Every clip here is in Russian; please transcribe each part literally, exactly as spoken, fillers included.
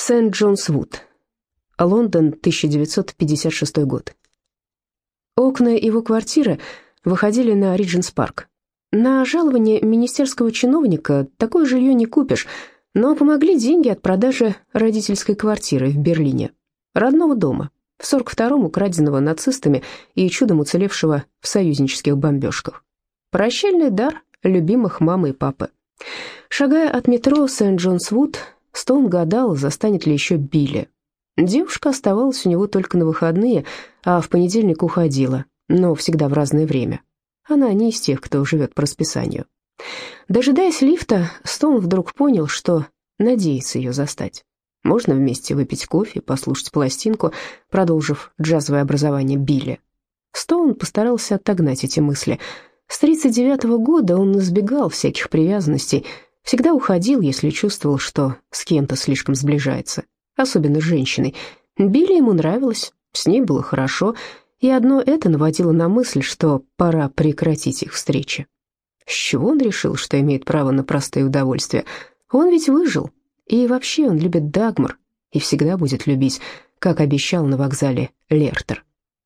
Сент-Джонс-Вуд, Лондон, тысяча девятьсот пятьдесят шестой год. Окна его квартиры выходили на Ридженс-парк. На жалование министерского чиновника такое жилье не купишь, но помогли деньги от продажи родительской квартиры в Берлине, родного дома, в сорок втором украденного нацистами и чудом уцелевшего в союзнических бомбежках. Прощальный дар любимых мамы и папы. Шагая от метро Сент-Джонс-Вуд, Стоун гадал, застанет ли еще Билли. Девушка оставалась у него только на выходные, а в понедельник уходила, но всегда в разное время. Она не из тех, кто живет по расписанию. Дожидаясь лифта, Стоун вдруг понял, что надеется ее застать. Можно вместе выпить кофе, послушать пластинку, продолжив джазовое образование Билли. Стоун постарался отогнать эти мысли. С тридцать девятого года он избегал всяких привязанностей, всегда уходил, если чувствовал, что с кем-то слишком сближается, особенно с женщиной. Билли ему нравилось, с ней было хорошо, и одно это наводило на мысль, что пора прекратить их встречи. С чего он решил, что имеет право на простые удовольствия? Он ведь выжил, и вообще он любит Дагмар, и всегда будет любить, как обещал на вокзале Лертер.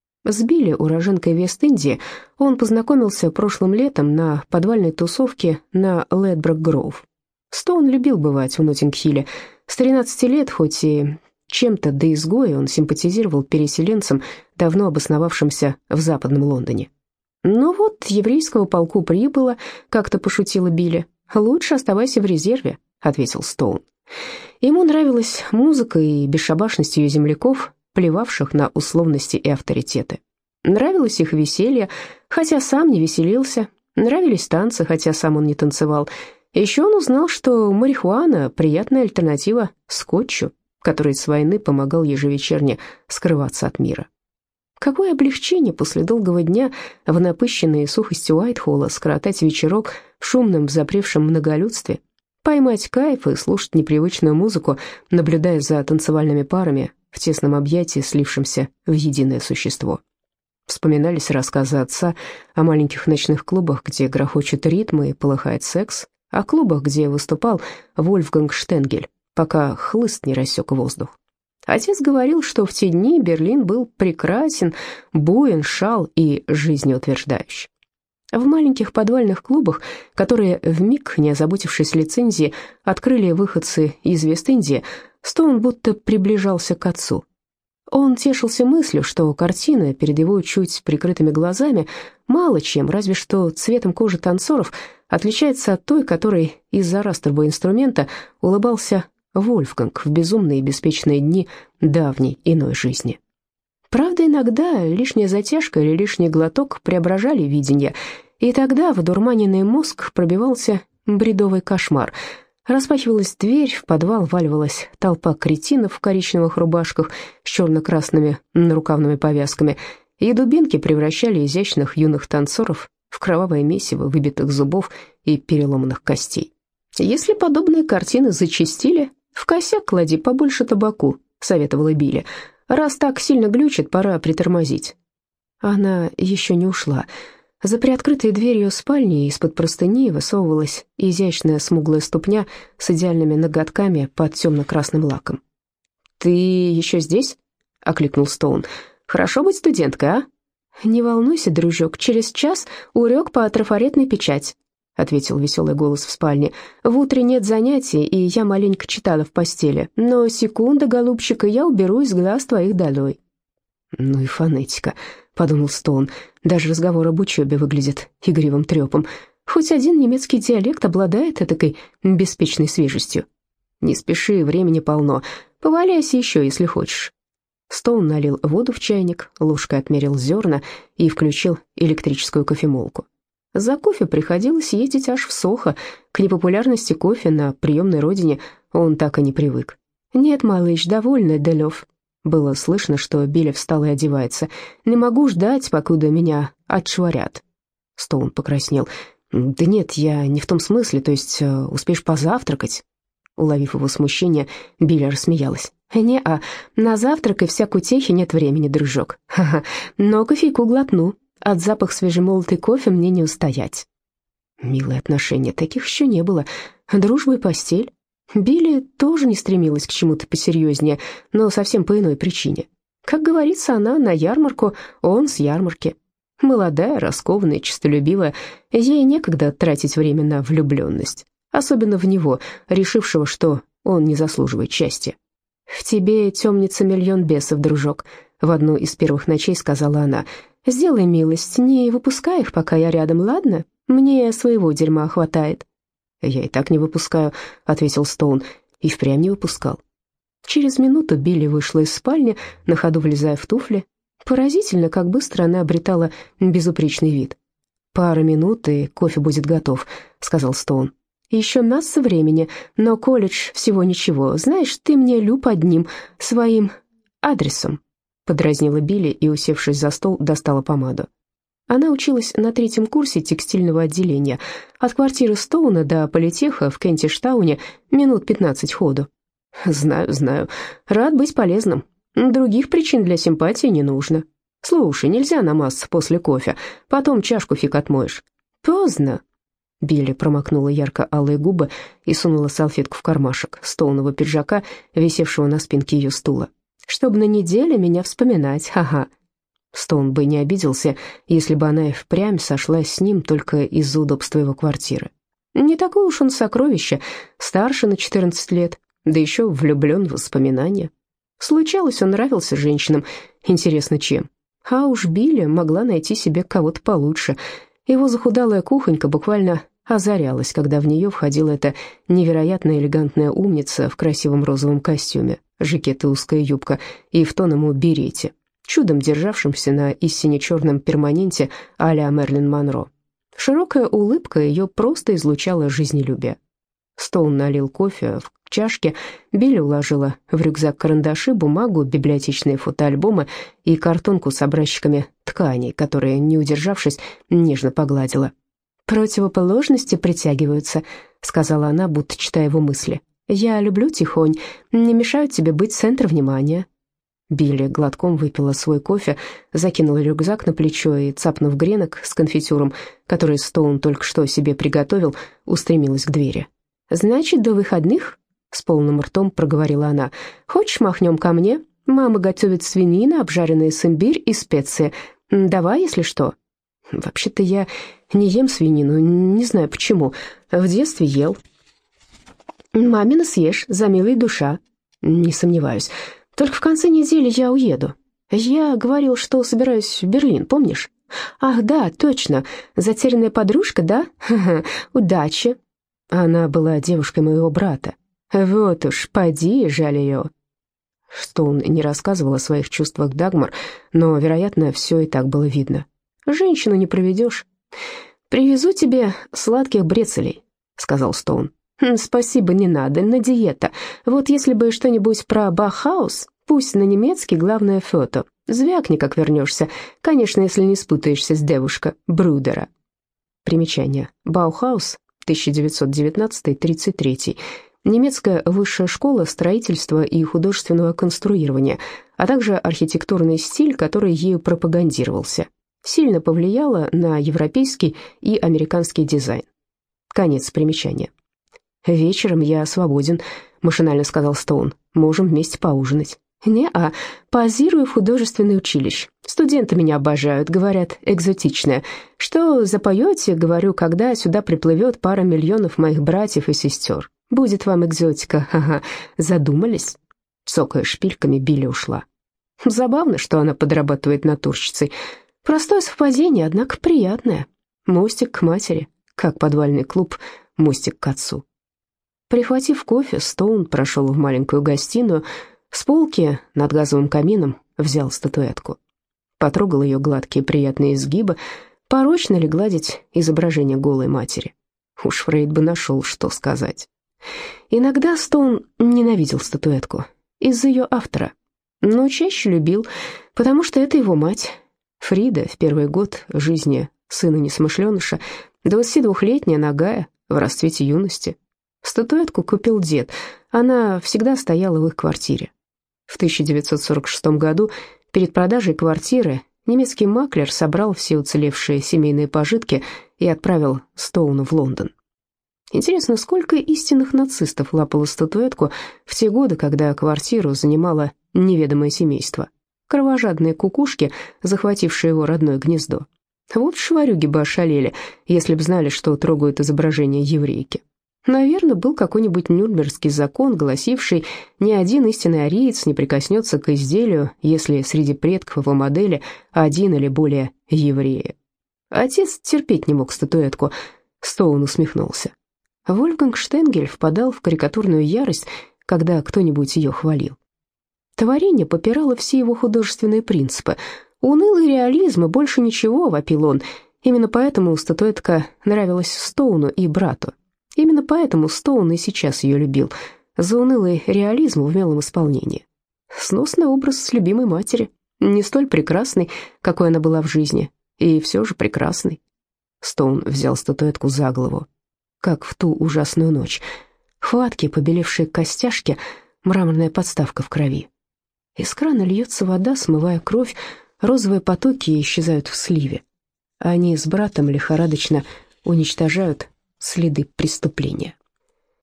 С Билли, уроженкой Вест-Индии, он познакомился прошлым летом на подвальной тусовке на Ледброк-Гроув. Стоун любил бывать в Ноттинг-Хилле. С тринадцати лет, хоть и чем-то до изгоя, он симпатизировал переселенцам, давно обосновавшимся в Западном Лондоне. «Ну вот, еврейского полку прибыло», — как-то пошутила Билли. «Лучше оставайся в резерве», — ответил Стоун. Ему нравилась музыка и бесшабашность ее земляков, плевавших на условности и авторитеты. Нравилось их веселье, хотя сам не веселился. Нравились танцы, хотя сам он не танцевал. Еще он узнал, что марихуана – приятная альтернатива скотчу, который с войны помогал ежевечерне скрываться от мира. Какое облегчение после долгого дня в напыщенной сухости Уайтхолла скоротать вечерок в шумном запревшем многолюдстве, поймать кайф и слушать непривычную музыку, наблюдая за танцевальными парами в тесном объятии, слившимся в единое существо. Вспоминались рассказы отца о маленьких ночных клубах, где грохочут ритмы и полыхает секс, о клубах, где выступал Вольфганг Штенгель, пока хлыст не рассек воздух. Отец говорил, что в те дни Берлин был прекрасен, буен, шал и жизнеутверждающий. В маленьких подвальных клубах, которые, вмиг не озаботившись лицензией, открыли выходцы из Вест-Индии, Стоун будто приближался к отцу. Он тешился мыслью, что картина перед его чуть прикрытыми глазами мало чем, разве что цветом кожи танцоров, отличается от той, которой из-за растрового инструмента улыбался Вольфганг в безумные и беспечные дни давней иной жизни. Правда, иногда лишняя затяжка или лишний глоток преображали видение, и тогда в одурманенный мозг пробивался бредовый кошмар. Распахивалась дверь, в подвал валивалась толпа кретинов в коричневых рубашках с черно-красными нарукавными повязками, и дубинки превращали изящных юных танцоров в кровавое месиво выбитых зубов и переломанных костей. Если подобные картины зачастили, в косяк клади побольше табаку, советовала Билли. Раз так сильно глючит, пора притормозить. Она еще не ушла. За приоткрытой дверью спальни из-под простыни высовывалась изящная смуглая ступня с идеальными ноготками под темно-красным лаком. «Ты еще здесь?» — окликнул Стоун. «Хорошо быть студенткой, а?» «Не волнуйся, дружок, через час урок по трафаретной печать», — ответил веселый голос в спальне. «В утре нет занятий, и я маленько читала в постели. Но секунда, голубчик, и я уберу из глаз твоих долой». «Ну и фонетика», — подумал Стоун. «Даже разговор об учебе выглядит игривым трепом. Хоть один немецкий диалект обладает этакой беспечной свежестью. Не спеши, времени полно. Поваляйся еще, если хочешь». Стоун налил воду в чайник, ложкой отмерил зерна и включил электрическую кофемолку. За кофе приходилось ездить аж в Сохо. К непопулярности кофе на приемной родине он так и не привык. «Нет, малыш, довольно, Делев». Было слышно, что Билли встала и одевается. «Не могу ждать, покуда меня отшвырят». Стоун покраснел. «Да нет, я не в том смысле, то есть успеешь позавтракать?» Уловив его смущение, Билли рассмеялась. «Не-а, на завтрак и всякой утехи нет времени, дружок. Ха-ха, но кофейку глотну. От запаха свежемолотый кофе мне не устоять». Милые отношения, таких еще не было. Дружба и постель. Билли тоже не стремилась к чему-то посерьезнее, но совсем по иной причине. Как говорится, она на ярмарку, он с ярмарки. Молодая, раскованная, честолюбивая, ей некогда тратить время на влюбленность, особенно в него, решившего, что он не заслуживает счастья. «В тебе темнится миллион бесов, дружок», — в одну из первых ночей сказала она. «Сделай милость, не выпускай их, пока я рядом, ладно? Мне своего дерьма хватает». «Я и так не выпускаю», — ответил Стоун, и впрямь не выпускал. Через минуту Билли вышла из спальни, на ходу влезая в туфли. Поразительно, как быстро она обретала безупречный вид. «Пара минут, и кофе будет готов», — сказал Стоун. «Еще масса времени, но колледж всего ничего. Знаешь, ты мне люб одним своим адресом», — подразнила Билли и, усевшись за стол, достала помаду. Она училась на третьем курсе текстильного отделения. От квартиры Стоуна до политеха в Кентиштауне минут пятнадцать ходу. «Знаю, знаю. Рад быть полезным. Других причин для симпатии не нужно. Слушай, нельзя намазаться после кофе, потом чашку фиг отмоешь». «Поздно». Билли промокнула ярко-алые губы и сунула салфетку в кармашек Стоунова пиджака, висевшего на спинке ее стула. «Чтоб на неделе меня вспоминать, ха-ха». Стоун бы не обиделся, если бы она и впрямь сошлась с ним только из-за удобства его квартиры. Не такое уж он сокровище, старше на четырнадцать лет, да еще влюблен в воспоминания. Случалось, он нравился женщинам, интересно чем. А уж Билли могла найти себе кого-то получше. Его захудалая кухонька буквально озарялась, когда в нее входила эта невероятно элегантная умница в красивом розовом костюме, жакет и узкая юбка, и в тоному берете, чудом державшемся на истине черном перманенте а-ля Мерлин Монро. Широкая улыбка ее просто излучала жизнелюбие. Стоун налил кофе в чашке, Билли уложила в рюкзак карандаши, бумагу, библиотечные фотоальбомы и картонку с образчиками тканей, которые, не удержавшись, нежно погладила. «Противоположности притягиваются», — сказала она, будто читая его мысли. «Я люблю тихонь, не мешаю тебе быть центром внимания». Билли глотком выпила свой кофе, закинула рюкзак на плечо и, цапнув гренок с конфитюром, который Стоун только что себе приготовил, устремилась к двери. «Значит, до выходных?» — с полным ртом проговорила она. «Хочешь, махнем ко мне? Мама готовит свинину, обжаренные с имбирь и специи. Давай, если что». «Вообще-то я не ем свинину, не знаю почему. В детстве ел». «Мамина съешь, за милой душа». «Не сомневаюсь. Только в конце недели я уеду. Я говорил, что собираюсь в Берлин, помнишь?» «Ах, да, точно. Затерянная подружка, да? Ха-ха, удачи». Она была девушкой моего брата. Вот уж, поди, жаль ее. Стоун не рассказывал о своих чувствах Дагмар, но, вероятно, все и так было видно. Женщину не проведешь. «Привезу тебе сладких брецелей», — сказал Стоун. «Спасибо, не надо, на диета. Вот если бы что-нибудь про Бахаус, пусть на немецкий, главное фото. Звякни, как вернешься. Конечно, если не спутаешься с девушка Брудера». Примечание. Баухаус, тысяча девятьсот девятнадцатый — тридцать третий. Немецкая высшая школа строительства и художественного конструирования, а также архитектурный стиль, который ею пропагандировался. Сильно повлияла на европейский и американский дизайн. Конец примечания. «Вечером я свободен», — машинально сказал Стоун. «Можем вместе поужинать». «Не-а, позирую в художественное училище. Студенты меня обожают, говорят, экзотичное. Что запоете, говорю, когда сюда приплывет пара миллионов моих братьев и сестер. Будет вам экзотика, ага, задумались?» Цокая шпильками, Билли ушла. Забавно, что она подрабатывает натурщицей. Простое совпадение, однако приятное. Мостик к матери, как подвальный клуб, мостик к отцу. Прихватив кофе, Стоун прошел в маленькую гостиную. С полки над газовым камином взял статуэтку. Потрогал ее гладкие приятные изгибы. Порочно ли гладить изображение голой матери? Уж Фрейд бы нашел, что сказать. Иногда Стоун ненавидел статуэтку из-за ее автора, но чаще любил, потому что это его мать. Фрида в первый год жизни сына-несмышленыша, двадцатидвухлетняя, нагая, в расцвете юности. Статуэтку купил дед, она всегда стояла в их квартире. В тысяча девятьсот сорок шестом году перед продажей квартиры немецкий маклер собрал все уцелевшие семейные пожитки и отправил Стоуна в Лондон. Интересно, сколько истинных нацистов лапало статуэтку в те годы, когда квартиру занимало неведомое семейство. Кровожадные кукушки, захватившие его родное гнездо. Вот шварюги бы ошалели, если б знали, что трогают изображение еврейки. Наверное, был какой-нибудь нюрнбергский закон, гласивший, ни один истинный ариец не прикоснется к изделию, если среди предков его модели один или более евреи. Отец терпеть не мог статуэтку. Стоун усмехнулся. Вольфганг Штенгель впадал в карикатурную ярость, когда кто-нибудь ее хвалил. Творение попирало все его художественные принципы. Унылый реализм и больше ничего, вопил он. Именно поэтому статуэтка нравилась Стоуну и брату. Именно поэтому Стоун и сейчас ее любил. За унылый реализм в умелом исполнении. Сносный образ любимой матери. Не столь прекрасный, какой она была в жизни, и все же прекрасный. Стоун взял статуэтку за голову, как в ту ужасную ночь. Хватки, побелевшие костяшки, мраморная подставка в крови. Из крана льется вода, смывая кровь, розовые потоки исчезают в сливе. Они с братом лихорадочно уничтожают следы преступления.